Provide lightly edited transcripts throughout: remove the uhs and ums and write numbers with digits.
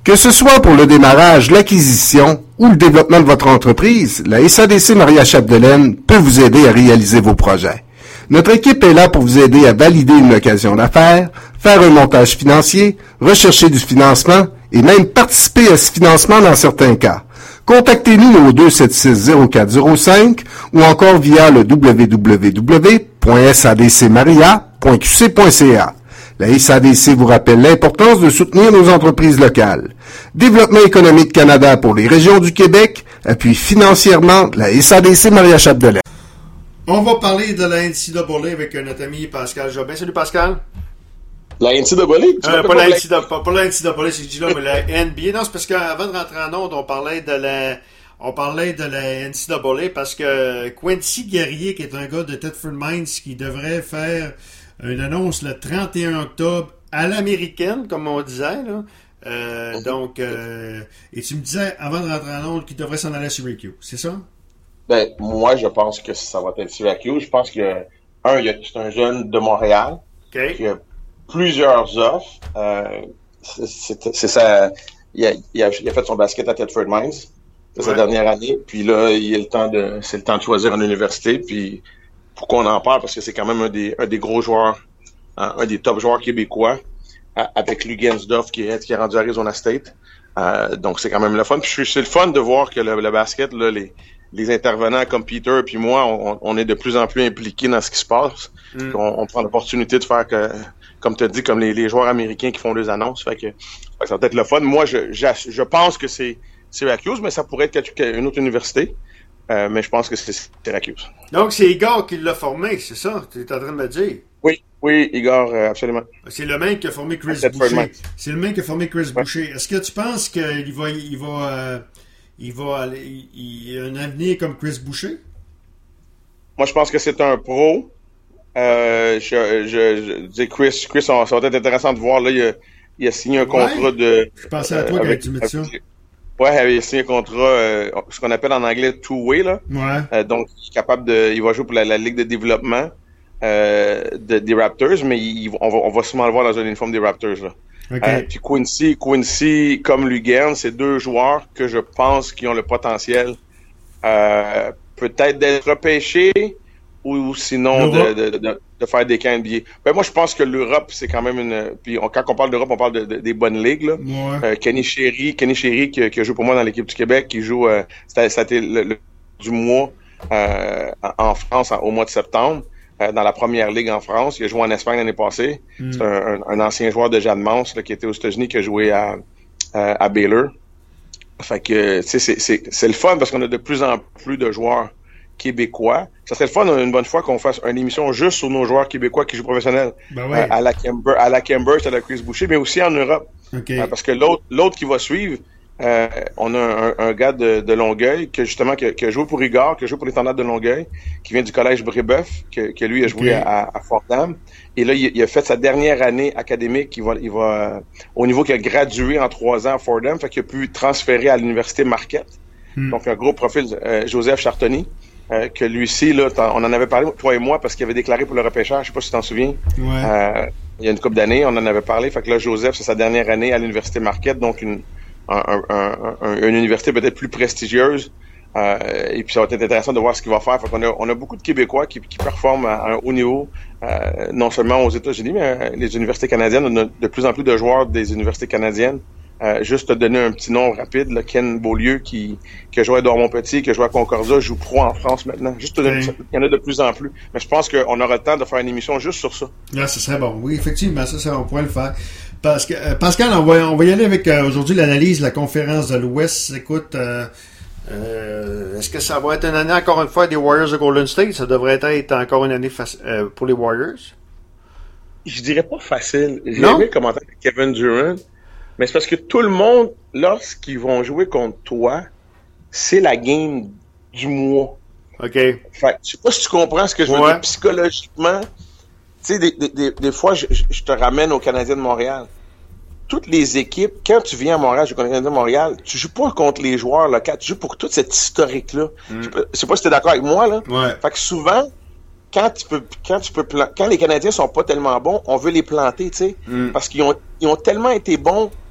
Que ce soit pour le démarrage, l'acquisition ou le développement de votre entreprise, la SADC Maria Chapdelaine peut vous aider à réaliser vos projets. Notre équipe est là pour vous aider à valider une occasion d'affaires, faire un montage financier, rechercher du financement et même participer à ce financement dans certains cas. Contactez-nous au 276-0405 ou encore via le www.sadcmaria.qc.ca. La SADC vous rappelle l'importance de soutenir nos entreprises locales. Développement économique Canada pour les régions du Québec appuie financièrement la SADC Maria Chapdelaine. On va parler de la NCAA avec notre ami Pascal Jobin. Salut Pascal. La NCAA? Pas la NCAA, c'est que je dis là, mais la NBA. Non, c'est parce qu'avant de rentrer en onde, on parlait de la NCAA parce que Quincy Guerrier, qui est un gars de Thetford Mines, qui devrait faire une annonce le 31 octobre à l'américaine, comme on disait, là. Et tu me disais, avant de rentrer en onde, qu'il devrait s'en aller à Syracuse, c'est ça? Ben, moi, je pense que ça va être Syracuse. Je pense que, c'est un jeune de Montréal. Okay. Qui a plusieurs offres. C'est ça. Il a fait son basket à Thetford Mines. C'est sa dernière année. Puis là, c'est le temps de choisir une université. Puis, pourquoi on en parle? Parce que c'est quand même un des gros joueurs, un des top joueurs québécois, avec Lugansdorf qui est rendu à Arizona State. Donc, c'est quand même le fun. Puis, c'est le fun de voir que le basket, là, les intervenants comme Peter puis moi, on est de plus en plus impliqués dans ce qui se passe. On prend l'opportunité de faire comme tu as dit, comme les joueurs américains qui font des annonces. Fait que ça va être le fun. Moi, je pense que c'est Syracuse, mais ça pourrait être une autre université. Mais je pense que c'est Syracuse. Donc, c'est Igor qui l'a formé, c'est ça? Tu es en train de me dire? Oui, Igor, absolument. C'est le même qui a formé Chris Boucher. C'est le même qui a formé Chris Boucher. Est-ce que tu penses qu'il a un avenir comme Chris Boucher? Moi, je pense que c'est un pro. Je dis Chris, ça va être intéressant de voir. Là, il a signé un contrat de... Je pensais à toi quand tu me dis ça. Ouais, il a signé un contrat, ce qu'on appelle en anglais two-way, là. Ouais. Donc, il va jouer pour la Ligue de développement des Raptors, mais on va sûrement le voir dans un uniforme des Raptors, là. Okay. Puis Quincy comme Lugan, c'est deux joueurs que je pense qui ont le potentiel peut-être d'être repêchés ou sinon de faire des camps NBA. Ben moi je pense que l'Europe c'est quand même quand on parle d'Europe on parle des bonnes ligues là. Ouais. Kenny Chéry qui joue pour moi dans l'équipe du Québec, qui joue ça a été le du mois en France au mois de septembre. Dans la première ligue en France. Il a joué en Espagne l'année passée. C'est un ancien joueur de Jeanne Mance qui était aux États-Unis, qui a joué à Baylor. Fait que c'est le fun parce qu'on a de plus en plus de joueurs québécois. Ça serait le fun une bonne fois qu'on fasse une émission juste sur nos joueurs québécois qui jouent professionnels. Ben ouais. À la Camber, c'est à la Chris Boucher, mais aussi en Europe. Okay. Parce que l'autre qui va suivre, on a un gars de Longueuil qui a joué pour Igor, qui a joué pour les Tornades de Longueuil, qui vient du collège Brébeuf, que lui a joué à Fordham. Et là, il a fait sa dernière année académique. Il va au niveau qu'il a gradué en 3 ans à Fordham, fait qu'il a pu transférer à l'université Marquette. Donc un gros profil, Joseph Chartoni, que lui-ci, là, on en avait parlé toi et moi parce qu'il avait déclaré pour le repêchage. Je sais pas si tu t'en souviens. Ouais. Il y a une couple d'années, on en avait parlé. Fait que là, Joseph, c'est sa dernière année à l'université Marquette, donc une université peut-être plus prestigieuse. Et puis ça va être intéressant de voir ce qu'il va faire. Fait qu'on on a beaucoup de Québécois qui performent à un haut niveau, non seulement aux États-Unis, mais les universités canadiennes. On a de plus en plus de joueurs des universités canadiennes. Juste te donner un petit nom rapide, là, Ken Beaulieu qui a joué à Dormont-Petit, qui a joué à Concordia, joue pro en France maintenant. Juste te donner ça. Il y en a de plus en plus. Mais je pense qu'on aura le temps de faire une émission juste sur ça. Là, ce serait bon. Oui, effectivement, ça on pourrait le faire. Parce que Pascal, on va y aller avec aujourd'hui l'analyse de la conférence de l'Ouest. Écoute, est-ce que ça va être une année encore une fois des Warriors de Golden State? Ça devrait être encore une année pour les Warriors? Je dirais pas facile. J'ai aimé le commentaire de Kevin Durant, mais c'est parce que tout le monde, lorsqu'ils vont jouer contre toi, c'est la game du mois. OK. Fait je sais pas si tu comprends ce que je veux dire psychologiquement. Tu sais, des fois, je te ramène au Canadien de Montréal. Toutes les équipes, quand tu viens à Montréal, je connais le Canadien de Montréal, tu joues pas contre les joueurs locaux, tu joues pour toute cette historique-là. Je sais pas si t'es d'accord avec moi, là. Ouais. Fait que souvent, quand les Canadiens sont pas tellement bons, on veut les planter, tu sais. Parce qu'ils ont tellement été bons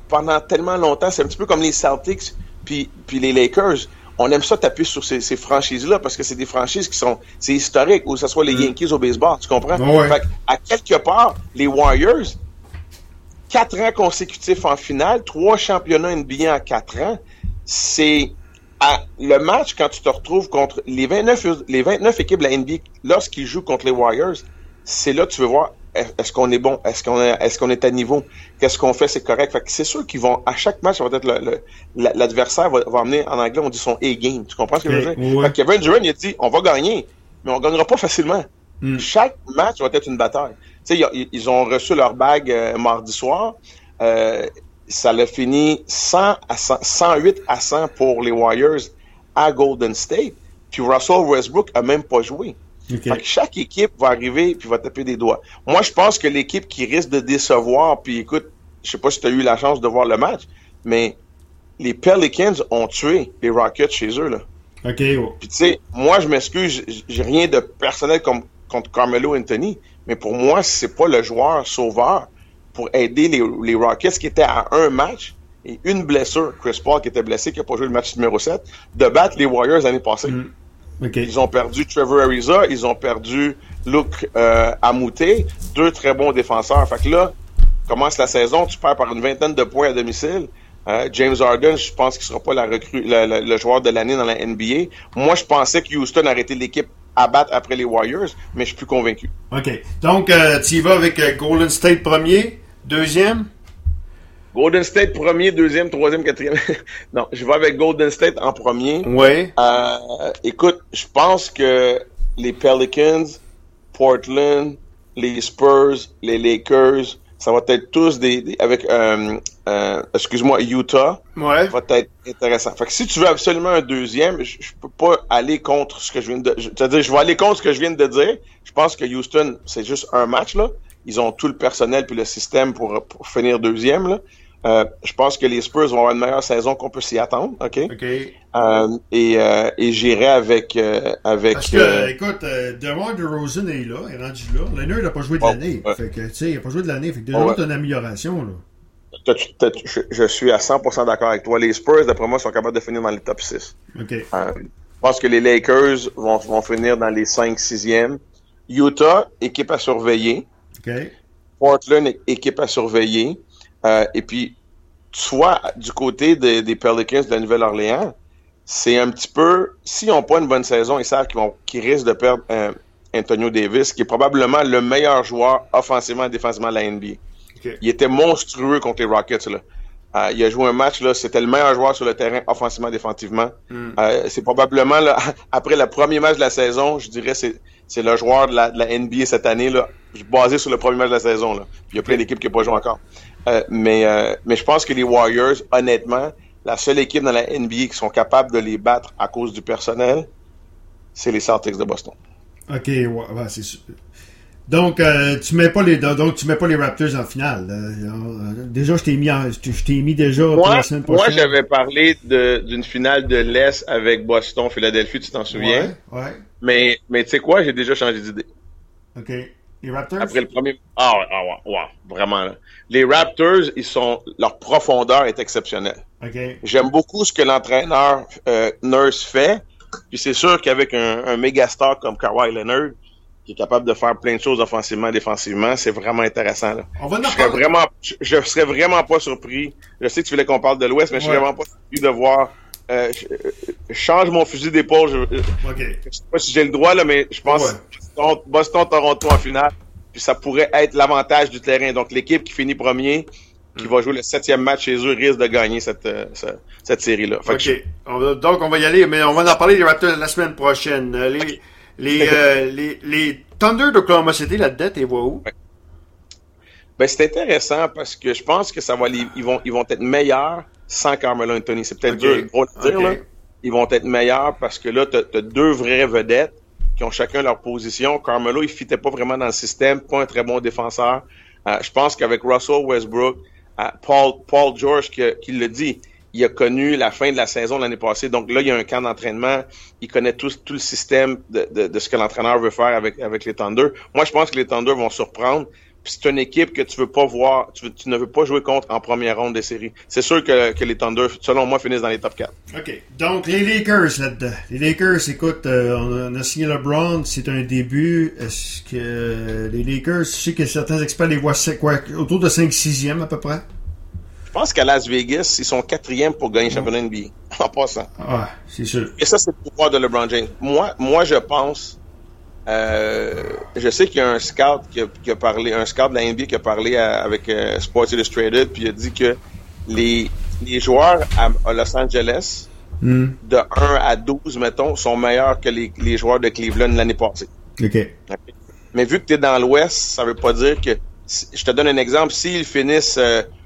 pendant tellement longtemps, c'est un petit peu comme les Celtics puis les Lakers. On aime ça taper sur ces franchises-là parce que c'est des franchises c'est historique, ou que ce soit les Yankees au baseball, tu comprends? Ouais. Fait à quelque part, les Warriors, 4 ans consécutifs en finale, 3 championnats NBA en 4 ans, c'est le match quand tu te retrouves contre les 29 équipes de la NBA, lorsqu'ils jouent contre les Warriors, c'est là que tu veux voir est-ce qu'on est bon, est-ce qu'on est à niveau, qu'est-ce qu'on fait, c'est correct. Fait que c'est sûr qu'ils vont, à chaque match, ça va être l'adversaire va amener, en anglais, on dit son A-game. Tu comprends ce que je veux dire? Fait que Kevin Durant, il a dit, on va gagner, mais on gagnera pas facilement. Chaque match va être une bataille. Tu sais, ils ont reçu leur bague mardi soir. Ça l'a fini 108 à 100 pour les Warriors à Golden State. Puis Russell Westbrook a même pas joué. Fait que chaque équipe va arriver puis va taper des doigts. Moi, je pense que l'équipe qui risque de décevoir, puis écoute, je sais pas si tu as eu la chance de voir le match, mais les Pelicans ont tué les Rockets chez eux, là. Puis tu sais, moi, je m'excuse, j'ai rien de personnel contre Carmelo Anthony, mais pour moi, c'est pas le joueur sauveur pour aider les Rockets qui étaient à un match et une blessure, Chris Paul qui était blessé, qui n'a pas joué le match numéro 7, de battre les Warriors l'année passée. Ils ont perdu Trevor Ariza, ils ont perdu Luke Amouté, 2 très bons défenseurs. Fait que là, commence la saison, tu perds par une 20aine de points à domicile. James Harden, je pense qu'il sera pas le joueur de l'année dans la NBA. Moi, je pensais que Houston arrêtait l'équipe à battre après les Warriors, mais je suis plus convaincu. OK. Donc, tu y vas avec Golden State premier, deuxième? Golden State premier, deuxième, troisième, quatrième. Non, je vais avec Golden State en premier. Oui. Écoute, je pense que les Pelicans, Portland, les Spurs, les Lakers, ça va être tous avec Utah. Ouais. Ça va être intéressant. Fait que si tu veux absolument un deuxième, je peux pas aller contre ce que je viens de... C'est-à-dire, je vais aller contre ce que je viens de dire. Je pense que Houston, c'est juste un match, là. Ils ont tout le personnel puis le système pour finir deuxième, là. Je pense que les Spurs vont avoir une meilleure saison qu'on peut s'y attendre, OK? Et j'irai avec... Parce que, écoute, DeMar DeRozan est là, est rendu là. Leonard n'a pas joué de l'année. Ouais. Fait que, tu sais, il n'a pas joué de l'année. Fait que déjà, t'as une amélioration, là. Je suis à 100% d'accord avec toi. Les Spurs, d'après moi, sont capables de finir dans les top 6. Je pense que les Lakers vont finir dans les 5-6e. Utah, équipe à surveiller. Portland, équipe à surveiller. Et puis, soit du côté des Pelicans de la Nouvelle-Orléans, c'est un petit peu... S'ils n'ont pas une bonne saison, ils savent qu'ils risquent de perdre Antonio Davis, qui est probablement le meilleur joueur offensivement et défensivement de la NBA. Il était monstrueux contre les Rockets, là. Il a joué un match, là, c'était le meilleur joueur sur le terrain offensivement, défensivement. C'est probablement, là, après le premier match de la saison, je dirais c'est le joueur de la NBA cette année, là, basé sur le premier match de la saison, là. Il y a plein d'équipes qui n'ont pas joué encore. Mais je pense que les Warriors, honnêtement, la seule équipe dans la NBA qui sont capables de les battre à cause du personnel, c'est les Celtics de Boston. OK, ouais, c'est sûr. Donc, tu mets pas les Raptors en finale. Déjà, je t'ai mis déjà pour la semaine prochaine. Moi, j'avais parlé d'une finale de l'Est avec Boston, Philadelphie, tu t'en souviens? Ouais. Mais tu sais quoi? J'ai déjà changé d'idée. OK. Les Raptors? Après le premier... ouais, vraiment. Là. Les Raptors, leur profondeur est exceptionnelle. OK. J'aime beaucoup ce que l'entraîneur Nurse fait. Puis c'est sûr qu'avec un méga star comme Kawhi Leonard, qui est capable de faire plein de choses offensivement, défensivement, c'est vraiment intéressant. Là. Je serais vraiment pas surpris. Je sais que tu voulais qu'on parle de l'Ouest, mais je serais vraiment pas surpris de voir... je change mon fusil d'épaule. Je sais pas si j'ai le droit, là, mais je pense Boston-Toronto en finale. Puis ça pourrait être l'avantage du terrain. Donc l'équipe qui finit premier, qui va jouer le 7e match chez eux, risque de gagner cette série-là. Donc on va y aller, mais on va en parler des Raptors la semaine prochaine. Les Thunder d'Oklahoma City, la dette, ils voient où? Ben, c'est intéressant parce que je pense que ils vont être meilleurs sans Carmelo Anthony. C'est peut-être dur de dire, là. Ils vont être meilleurs parce que là, t'as 2 vraies vedettes qui ont chacun leur position. Carmelo, il fitait pas vraiment dans le système, pas un très bon défenseur. Je pense qu'avec Russell Westbrook, Paul George qui le dit, il a connu la fin de la saison l'année passée. Donc là, il y a un camp d'entraînement. Il connaît tout le système de ce que l'entraîneur veut faire avec les Thunder. Moi, je pense que les Thunder vont surprendre. c'est une équipe que tu veux pas voir, tu ne veux pas jouer contre en première ronde des séries. C'est sûr que les Thunder, selon moi, finissent dans les top 4. OK. Donc, les Lakers là-dedans. Les Lakers, écoute, on a signé LeBron, c'est un début. Est-ce que les Lakers, je sais que certains experts les voient autour de 5-6e à peu près? Je pense qu'à Las Vegas, ils sont 4e pour gagner le championnat NBA, en passant. Ah, c'est sûr. Et ça, c'est le pouvoir de LeBron James. Moi, je pense... je sais qu'il y a un scout qui a parlé, un scout de la NBA qui a parlé avec Sports Illustrated, puis il a dit que les joueurs à Los Angeles, de 1 à 12, mettons, sont meilleurs que les joueurs de Cleveland l'année passée. OK. Mais vu que tu es dans l'Ouest, ça veut pas dire que... Je te donne un exemple. S'ils finissent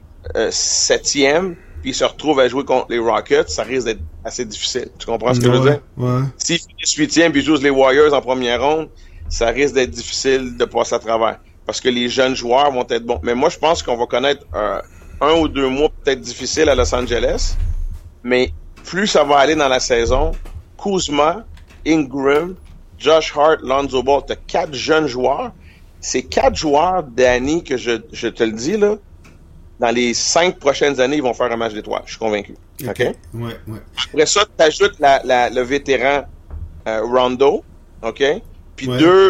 7e, puis ils se retrouvent à jouer contre les Rockets, ça risque d'être assez difficile. Tu comprends ce que je veux dire? Ouais. S'ils finissent 8e puis ils jouent les Warriors en première ronde, ça risque d'être difficile de passer à travers. Parce que les jeunes joueurs vont être bons. Mais moi, je pense qu'on va connaître 1 ou 2 mois peut-être difficiles à Los Angeles. Mais plus ça va aller dans la saison, Kuzma, Ingram, Josh Hart, Lonzo Ball, t'as 4 jeunes joueurs. Ces 4 joueurs, Danny, que je te le dis, là, dans les 5 prochaines années, ils vont faire un match d'étoiles. Je suis convaincu. OK? Ouais. Après ça, tu ajoutes le vétéran Rondo. OK? Puis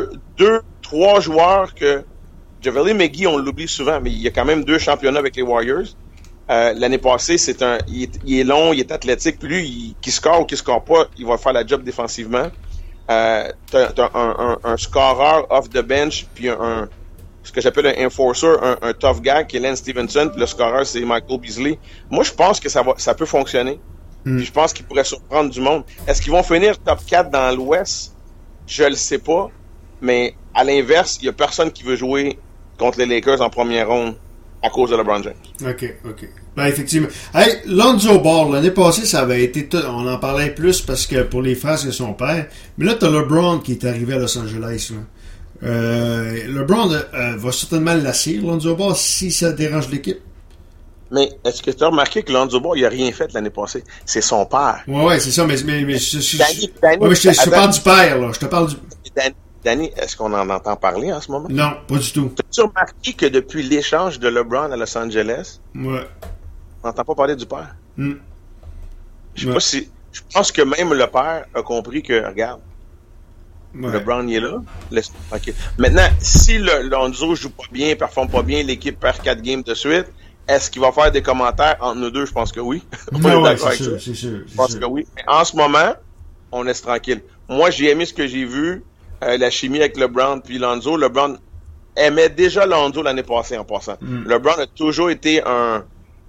3 joueurs que JaVale McGee, on l'oublie souvent, mais il y a quand même 2 championnats avec les Warriors. L'année passée, il est long, il est athlétique. Puis lui, qu'il score ou qu'il score pas, il va faire la job défensivement. T'as un scoreur off the bench, puis ce que j'appelle un enforcer, un tough guy qui est Lance Stevenson, puis le scoreur c'est Michael Beasley. Moi, je pense que ça peut fonctionner. Puis je pense qu'ils pourraient surprendre du monde. Est-ce qu'ils vont finir top 4 dans l'Ouest? Je le sais pas. Mais à l'inverse, il y a personne qui veut jouer contre les Lakers en première ronde à cause de LeBron James. OK. Ben, effectivement. Hey, Lonzo Ball, l'année passée, ça avait été on en parlait plus parce que pour les frères, c'est son père. Mais là, t'as LeBron qui est arrivé à Los Angeles, là. LeBron va certainement lasser Lonzo Ball si ça dérange l'équipe. Mais est-ce que tu as remarqué que Lonzo Ball, il a rien fait l'année passée? C'est son père. Ouais, c'est ça, mais je te parle du père, là. Je te parle du... Danny, est-ce qu'on en entend parler en ce moment? Non, pas du tout. As-tu remarqué que depuis l'échange de LeBron à Los Angeles, on n'entend pas parler du père? Je sais pas si... Je pense que même le père a compris que, regarde, LeBron il est là. Okay. Maintenant, si Lonzo joue pas bien, performe pas bien, l'équipe perd 4 games de suite, est-ce qu'il va faire des commentaires entre nous deux? Je pense que oui. C'est sûr. Je pense que oui. Mais en ce moment, on laisse tranquille. Moi, j'ai aimé ce que j'ai vu, la chimie avec LeBron puis Lonzo. LeBron aimait déjà Lonzo l'année passée en passant. LeBron a toujours été un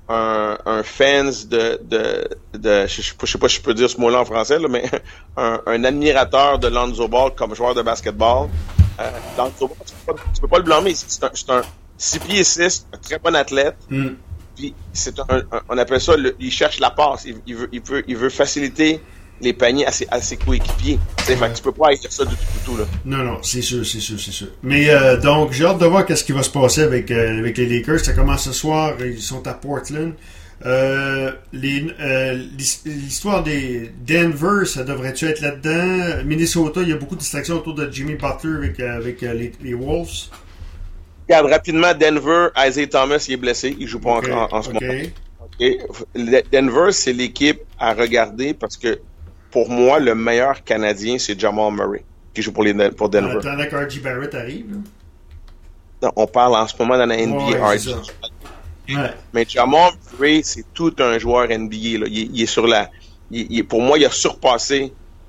fans je sais pas si je peux dire ce mot-là en français, là, mais un admirateur de Lonzo Ball comme joueur de basketball. Lonzo Ball, tu peux pas le blâmer. C'est un 6 pieds 6, un très bon athlète. Puis on appelle ça, il cherche la passe. Il veut faciliter les paniers à ses coéquipiers. Fait que tu peux pas être ça du tout là. Non, c'est sûr. Mais donc, j'ai hâte de voir qu'est-ce qui va se passer avec les Lakers. Ça commence ce soir, ils sont à Portland. L'histoire des Denver, ça devrait-tu être là-dedans? Minnesota, il y a beaucoup de distractions autour de Jimmy Butler avec les Wolves. Regarde, rapidement, Denver, Isaiah Thomas, il est blessé. Il joue pas en ce moment. Okay. Denver, c'est l'équipe à regarder parce que pour moi, le meilleur Canadien, c'est Jamal Murray, qui joue pour Denver. Attendant qu'R.J. Barrett arrive. Là. Non, on parle en ce moment dans la NBA. Mais Jamal Murray, c'est tout un joueur NBA. Là. Il est sur la... pour moi, il a surpassé...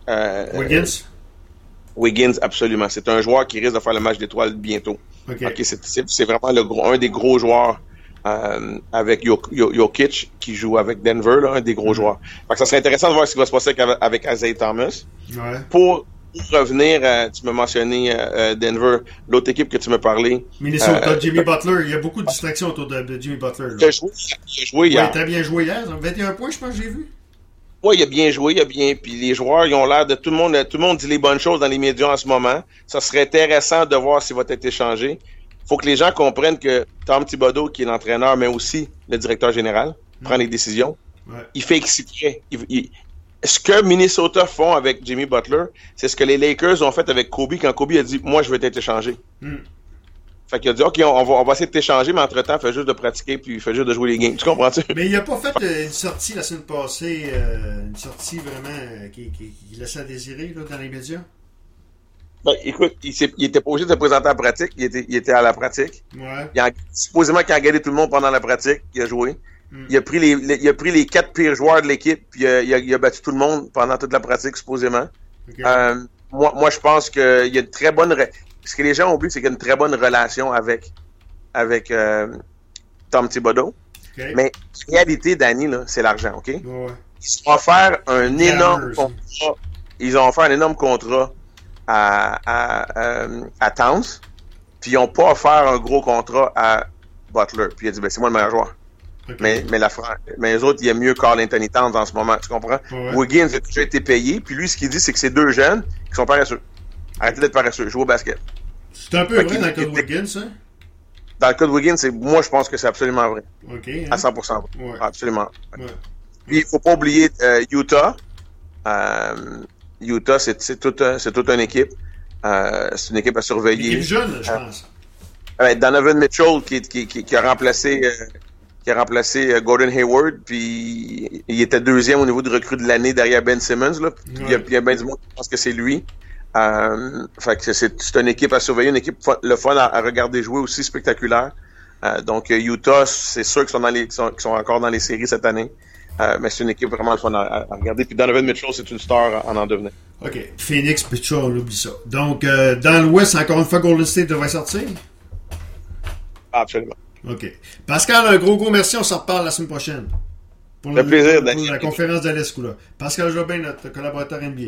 Wiggins, absolument. C'est un joueur qui risque de faire le match d'étoiles bientôt. Okay, c'est vraiment un des gros joueurs avec Jokic qui joue avec Denver, là, un des gros joueurs. Fait que ça serait intéressant de voir ce qui va se passer avec Isaiah Thomas. Pour revenir, tu m'as mentionné Denver, l'autre équipe que tu m'as parlé. Minnesota, Jimmy Butler. Il y a beaucoup de distractions autour de Jimmy Butler. Il a joué hier. Il a très bien joué hier. 21 points, je pense que j'ai vu. Oui, il a bien joué, puis les joueurs, ils ont l'air de tout le monde dit les bonnes choses dans les médias en ce moment. Ça serait intéressant de voir s'il va être échangé. Faut que les gens comprennent que Tom Thibodeau, qui est l'entraîneur, mais aussi le directeur général, prend les décisions. Il fait exprès. Ce que Minnesota font avec Jimmy Butler, c'est ce que les Lakers ont fait avec Kobe quand Kobe a dit « Moi, je veux être échangé ». Fait qu'il a dit, OK, on va essayer de t'échanger, mais entre-temps, fais juste de pratiquer, puis fais juste de jouer les games. Tu comprends-tu? Mais il a pas fait une sortie la semaine passée, une sortie vraiment qui laissait à désirer là, dans les médias? Ben, écoute, il était pas obligé de se présenter à la pratique. Il était à la pratique. Ouais. Supposément qu'il a gagné tout le monde pendant la pratique. Il a joué. Il a pris les 4 pires joueurs de l'équipe, puis il a battu tout le monde pendant toute la pratique, supposément. Okay. Moi, je pense qu'il y a une très bonne... Ce que les gens ont oublié, c'est qu'il y a une très bonne relation avec Tom Thibodeau. Okay. Mais la réalité, Danny, là, c'est l'argent, OK? Ouais. Ils ont offert un énorme contrat. Ils ont offert un énorme contrat à Towns, puis ils n'ont pas offert un gros contrat à Butler. Puis il a dit, c'est moi le meilleur joueur. Okay. Mais les autres, il y a mieux Karl Anthony Towns en ce moment, tu comprends? Ouais. Wiggins a déjà été payé, puis lui, ce qu'il dit, c'est que c'est 2 jeunes qui sont paresseux. Arrêtez d'être paresseux, jouez au basket. C'est un peu vrai dans le cas de Wiggins, ça? Dans le cas de Wiggins, moi, je pense que c'est absolument vrai. Okay, hein? À 100%. Ouais. Absolument. Ouais. Puis, il faut pas oublier Utah. Utah, c'est toute une équipe. C'est une équipe à surveiller. Une équipe jeune, je pense. Donovan Mitchell qui a remplacé Gordon Hayward, puis il était 2e au niveau de recrue de l'année derrière Ben Simmons. Là. Ouais. Il y a bien du monde qui pense que c'est lui. Fait que c'est une équipe à surveiller, une équipe le fun à regarder jouer aussi, spectaculaire. Donc Utah, c'est sûr qu'ils sont encore dans les séries cette année. Mais c'est une équipe vraiment le fun à regarder. Puis Donovan Mitchell, c'est une star en devenant. OK. Phoenix, Mitchell, on oublie ça. Donc, dans l'Ouest, encore une fois, Golden State devrait sortir? Absolument. OK. Pascal, un gros merci. On s'en reparle la semaine prochaine. Pour le plaisir, pour la conférence de l'Est. Pascal Jobin, notre collaborateur NBA.